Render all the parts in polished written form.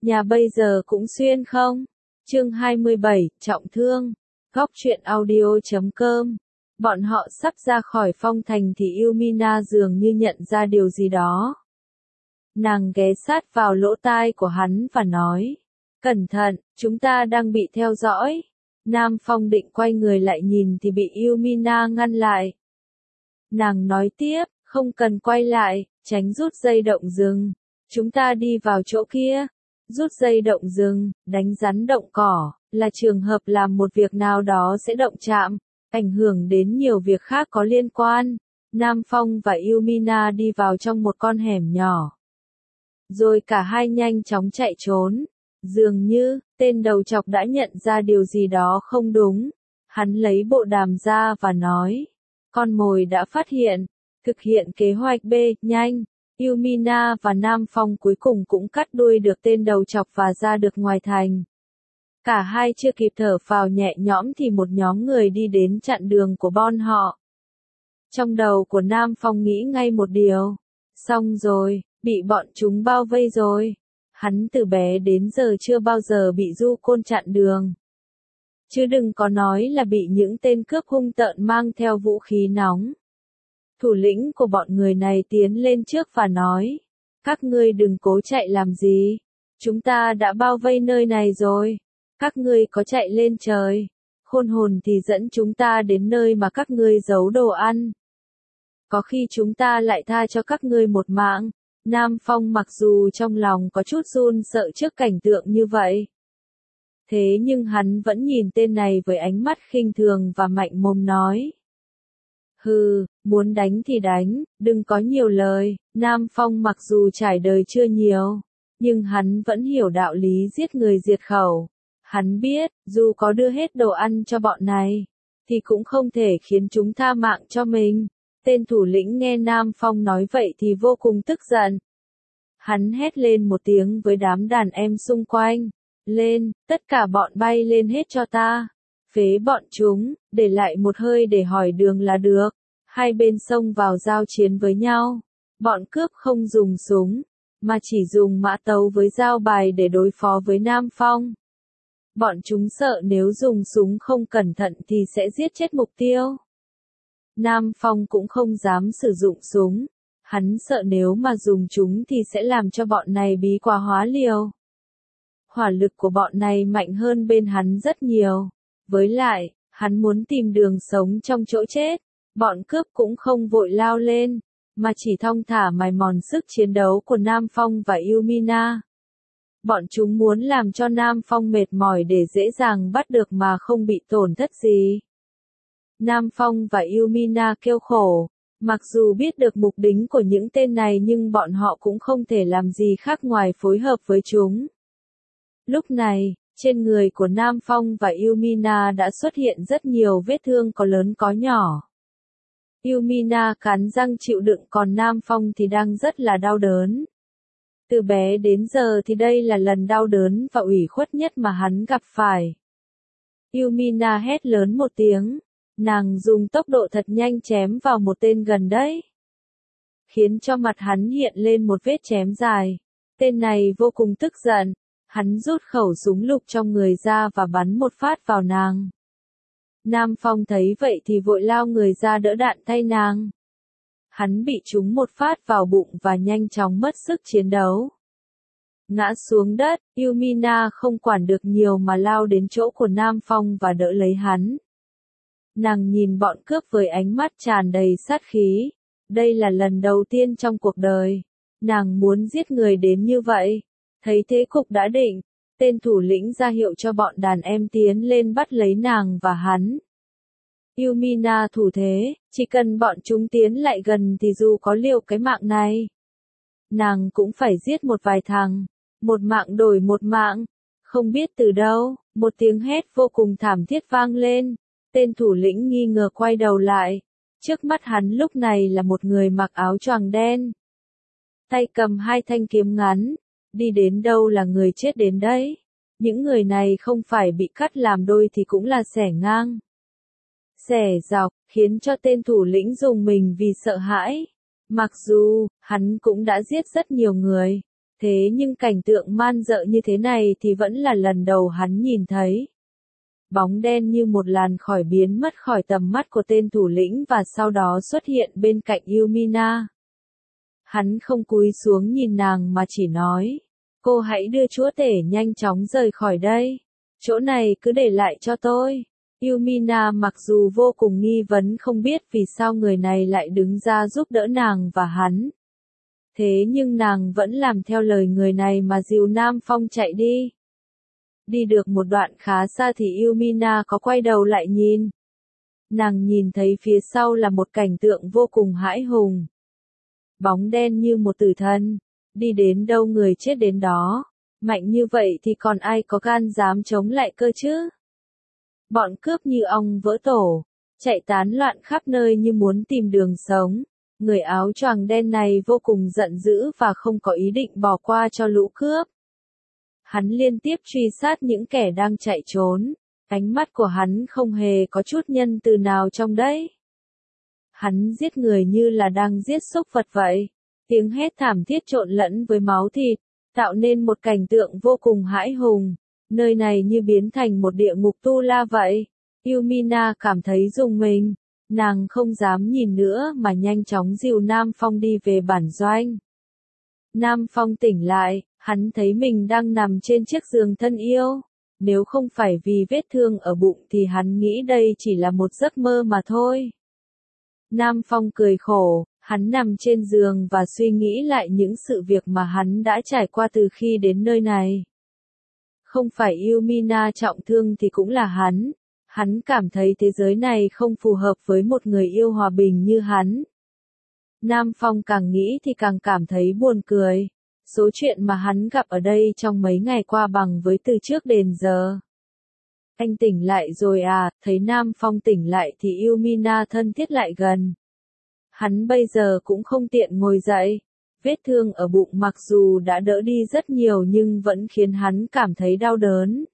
Nhà bây giờ cũng xuyên không? Chương 27, trọng thương. Góc truyện audio.com. Bọn họ sắp ra khỏi phong thành thì Yumina dường như nhận ra điều gì đó. Nàng ghé sát vào lỗ tai của hắn và nói, cẩn thận, chúng ta đang bị theo dõi. Nam Phong định quay người lại nhìn thì bị Yumina ngăn lại. Nàng nói tiếp, không cần quay lại, tránh rút dây động rừng. Chúng ta đi vào chỗ kia. Rút dây động rừng, đánh rắn động cỏ, là trường hợp làm một việc nào đó sẽ động chạm, ảnh hưởng đến nhiều việc khác có liên quan. Nam Phong và Yumina đi vào trong một con hẻm nhỏ. Rồi cả hai nhanh chóng chạy trốn. Dường như, tên đầu trọc đã nhận ra điều gì đó không đúng. Hắn lấy bộ đàm ra và nói, con mồi đã phát hiện, thực hiện kế hoạch B, nhanh. Yumina và Nam Phong cuối cùng cũng cắt đuôi được tên đầu trọc và ra được ngoài thành. Cả hai chưa kịp thở phào nhẹ nhõm thì một nhóm người đi đến chặn đường của bọn họ. Trong đầu của Nam Phong nghĩ ngay một điều. Xong rồi, bị bọn chúng bao vây rồi. Hắn từ bé đến giờ chưa bao giờ bị du côn chặn đường. Chứ đừng có nói là bị những tên cướp hung tợn mang theo vũ khí nóng. Thủ lĩnh của bọn người này tiến lên trước và nói, các ngươi đừng cố chạy làm gì, chúng ta đã bao vây nơi này rồi, các ngươi có chạy lên trời, khôn hồn thì dẫn chúng ta đến nơi mà các ngươi giấu đồ ăn. Có khi chúng ta lại tha cho các ngươi một mạng. Nam Phong mặc dù trong lòng có chút run sợ trước cảnh tượng như vậy. Thế nhưng hắn vẫn nhìn tên này với ánh mắt khinh thường và mạnh mồm nói. Hừ, muốn đánh thì đánh, đừng có nhiều lời. Nam Phong mặc dù trải đời chưa nhiều, nhưng hắn vẫn hiểu đạo lý giết người diệt khẩu. Hắn biết, dù có đưa hết đồ ăn cho bọn này, thì cũng không thể khiến chúng tha mạng cho mình. Tên thủ lĩnh nghe Nam Phong nói vậy thì vô cùng tức giận. Hắn hét lên một tiếng với đám đàn em xung quanh. Lên, tất cả bọn bay lên hết cho ta. Phế bọn chúng, để lại một hơi để hỏi đường là được. Hai bên xông vào giao chiến với nhau. Bọn cướp không dùng súng, mà chỉ dùng mã tấu với dao bài để đối phó với Nam Phong. Bọn chúng sợ nếu dùng súng không cẩn thận thì sẽ giết chết mục tiêu. Nam Phong cũng không dám sử dụng súng. Hắn sợ nếu mà dùng chúng thì sẽ làm cho bọn này bí quá hóa liều. Hỏa lực của bọn này mạnh hơn bên hắn rất nhiều. Với lại, hắn muốn tìm đường sống trong chỗ chết. Bọn cướp cũng không vội lao lên, mà chỉ thong thả mài mòn sức chiến đấu của Nam Phong và Yumina. Bọn chúng muốn làm cho Nam Phong mệt mỏi để dễ dàng bắt được mà không bị tổn thất gì. Nam Phong và Yumina kêu khổ, mặc dù biết được mục đích của những tên này nhưng bọn họ cũng không thể làm gì khác ngoài phối hợp với chúng. Lúc này, trên người của Nam Phong và Yumina đã xuất hiện rất nhiều vết thương có lớn có nhỏ. Yumina cắn răng chịu đựng còn Nam Phong thì đang rất là đau đớn. Từ bé đến giờ thì đây là lần đau đớn và ủy khuất nhất mà hắn gặp phải. Yumina hét lớn một tiếng. Nàng dùng tốc độ thật nhanh chém vào một tên gần đấy. Khiến cho mặt hắn hiện lên một vết chém dài. Tên này vô cùng tức giận. Hắn rút khẩu súng lục trong người ra và bắn một phát vào nàng. Nam Phong thấy vậy thì vội lao người ra đỡ đạn thay nàng. Hắn bị trúng một phát vào bụng và nhanh chóng mất sức chiến đấu. Ngã xuống đất, Yumina không quản được nhiều mà lao đến chỗ của Nam Phong và đỡ lấy hắn. Nàng nhìn bọn cướp với ánh mắt tràn đầy sát khí. Đây là lần đầu tiên trong cuộc đời. Nàng muốn giết người đến như vậy. Thấy thế cục đã định. Tên thủ lĩnh ra hiệu cho bọn đàn em tiến lên bắt lấy nàng và hắn. Yumina thủ thế, chỉ cần bọn chúng tiến lại gần thì dù có liều cái mạng này, nàng cũng phải giết một vài thằng. Một mạng đổi một mạng. Không biết từ đâu, một tiếng hét vô cùng thảm thiết vang lên. Tên thủ lĩnh nghi ngờ quay đầu lại. Trước mắt hắn lúc này là một người mặc áo choàng đen. Tay cầm hai thanh kiếm ngắn. Đi đến đâu là người chết đến đấy. Những người này không phải bị cắt làm đôi thì cũng là xẻ ngang, xẻ dọc, khiến cho tên thủ lĩnh rùng mình vì sợ hãi. Mặc dù, hắn cũng đã giết rất nhiều người. Thế nhưng cảnh tượng man dợ như thế này thì vẫn là lần đầu hắn nhìn thấy. Bóng đen như một làn khói biến mất khỏi tầm mắt của tên thủ lĩnh và sau đó xuất hiện bên cạnh Yumina. Hắn không cúi xuống nhìn nàng mà chỉ nói, cô hãy đưa chúa tể nhanh chóng rời khỏi đây. Chỗ này cứ để lại cho tôi. Yumina mặc dù vô cùng nghi vấn không biết vì sao người này lại đứng ra giúp đỡ nàng và hắn. Thế nhưng nàng vẫn làm theo lời người này mà dìu Nam Phong chạy đi. Đi được một đoạn khá xa thì Yumina có quay đầu lại nhìn. Nàng nhìn thấy phía sau là một cảnh tượng vô cùng hãi hùng. Bóng đen như một tử thần, đi đến đâu người chết đến đó. Mạnh như vậy thì còn ai có gan dám chống lại cơ chứ? Bọn cướp như ong vỡ tổ, chạy tán loạn khắp nơi như muốn tìm đường sống. Người áo choàng đen này vô cùng giận dữ và không có ý định bỏ qua cho lũ cướp. Hắn liên tiếp truy sát những kẻ đang chạy trốn. Ánh mắt của hắn không hề có chút nhân từ nào trong đấy. Hắn giết người như là đang giết súc vật vậy. Tiếng hét thảm thiết trộn lẫn với máu thịt, tạo nên một cảnh tượng vô cùng hãi hùng. Nơi này như biến thành một địa ngục tu la vậy. Yumina cảm thấy rùng mình. Nàng không dám nhìn nữa mà nhanh chóng dìu Nam Phong đi về bản doanh. Nam Phong tỉnh lại, hắn thấy mình đang nằm trên chiếc giường thân yêu. Nếu không phải vì vết thương ở bụng thì hắn nghĩ đây chỉ là một giấc mơ mà thôi. Nam Phong cười khổ, hắn nằm trên giường và suy nghĩ lại những sự việc mà hắn đã trải qua từ khi đến nơi này. Không phải Yumina trọng thương thì cũng là hắn. Hắn cảm thấy thế giới này không phù hợp với một người yêu hòa bình như hắn. Nam Phong càng nghĩ thì càng cảm thấy buồn cười. Số chuyện mà hắn gặp ở đây trong mấy ngày qua bằng với từ trước đến giờ. Anh tỉnh lại rồi à? Thấy Nam Phong tỉnh lại thì Yumina thân thiết lại gần. Hắn bây giờ cũng không tiện ngồi dậy. Vết thương ở bụng mặc dù đã đỡ đi rất nhiều nhưng vẫn khiến hắn cảm thấy đau đớn.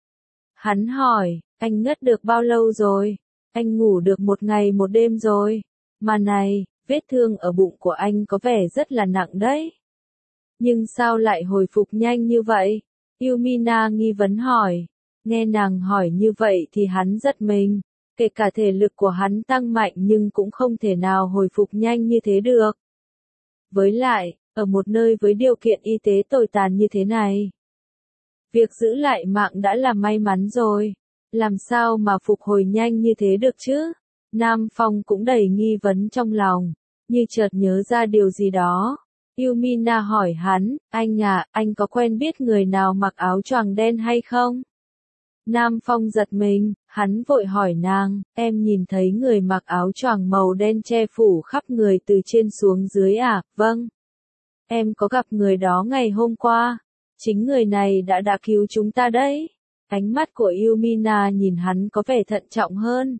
Hắn hỏi, anh ngất được bao lâu rồi? Anh ngủ được một ngày một đêm rồi. Mà này, vết thương ở bụng của anh có vẻ rất là nặng đấy. Nhưng sao lại hồi phục nhanh như vậy? Yumina nghi vấn hỏi. Nghe nàng hỏi như vậy thì hắn giật mình. Kể cả thể lực của hắn tăng mạnh nhưng cũng không thể nào hồi phục nhanh như thế được. Với lại, ở một nơi với điều kiện y tế tồi tàn như thế này, việc giữ lại mạng đã là may mắn rồi. Làm sao mà phục hồi nhanh như thế được chứ? Nam Phong cũng đầy nghi vấn trong lòng, như chợt nhớ ra điều gì đó. Yumina hỏi hắn, anh có quen biết người nào mặc áo choàng đen hay không? Nam Phong giật mình, hắn vội hỏi nàng, em nhìn thấy người mặc áo choàng màu đen che phủ khắp người từ trên xuống dưới à? Vâng. Em có gặp người đó ngày hôm qua. Chính người này đã cứu chúng ta đấy. Ánh mắt của Yumina nhìn hắn có vẻ thận trọng hơn.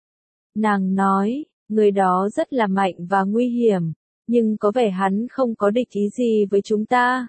Nàng nói, người đó rất là mạnh và nguy hiểm, nhưng có vẻ hắn không có địch ý gì với chúng ta.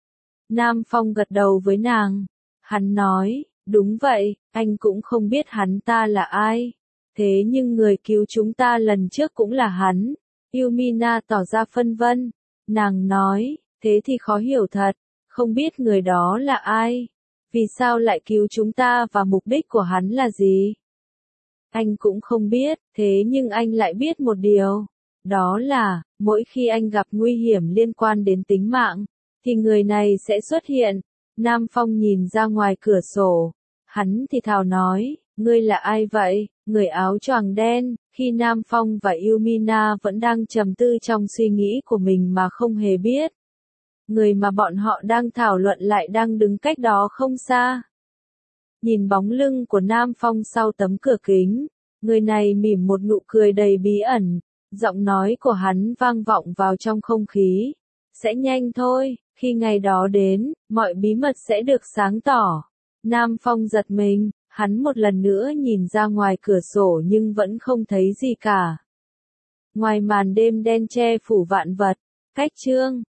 Nam Phong gật đầu với nàng. Hắn nói, đúng vậy, anh cũng không biết hắn ta là ai. Thế nhưng người cứu chúng ta lần trước cũng là hắn. Yumina tỏ ra phân vân. Nàng nói, thế thì khó hiểu thật, không biết người đó là ai. Vì sao lại cứu chúng ta và mục đích của hắn là gì? Anh cũng không biết, thế nhưng anh lại biết một điều. Đó là, mỗi khi anh gặp nguy hiểm liên quan đến tính mạng, thì người này sẽ xuất hiện. Nam Phong nhìn ra ngoài cửa sổ. Hắn thì thào nói, ngươi là ai vậy? Người áo choàng đen. Khi Nam Phong và Yumina vẫn đang trầm tư trong suy nghĩ của mình mà không hề biết. Người mà bọn họ đang thảo luận lại đang đứng cách đó không xa. Nhìn bóng lưng của Nam Phong sau tấm cửa kính, người này mỉm một nụ cười đầy bí ẩn, giọng nói của hắn vang vọng vào trong không khí. Sẽ nhanh thôi, khi ngày đó đến, mọi bí mật sẽ được sáng tỏ. Nam Phong giật mình, hắn một lần nữa nhìn ra ngoài cửa sổ nhưng vẫn không thấy gì cả. Ngoài màn đêm đen che phủ vạn vật, cách chương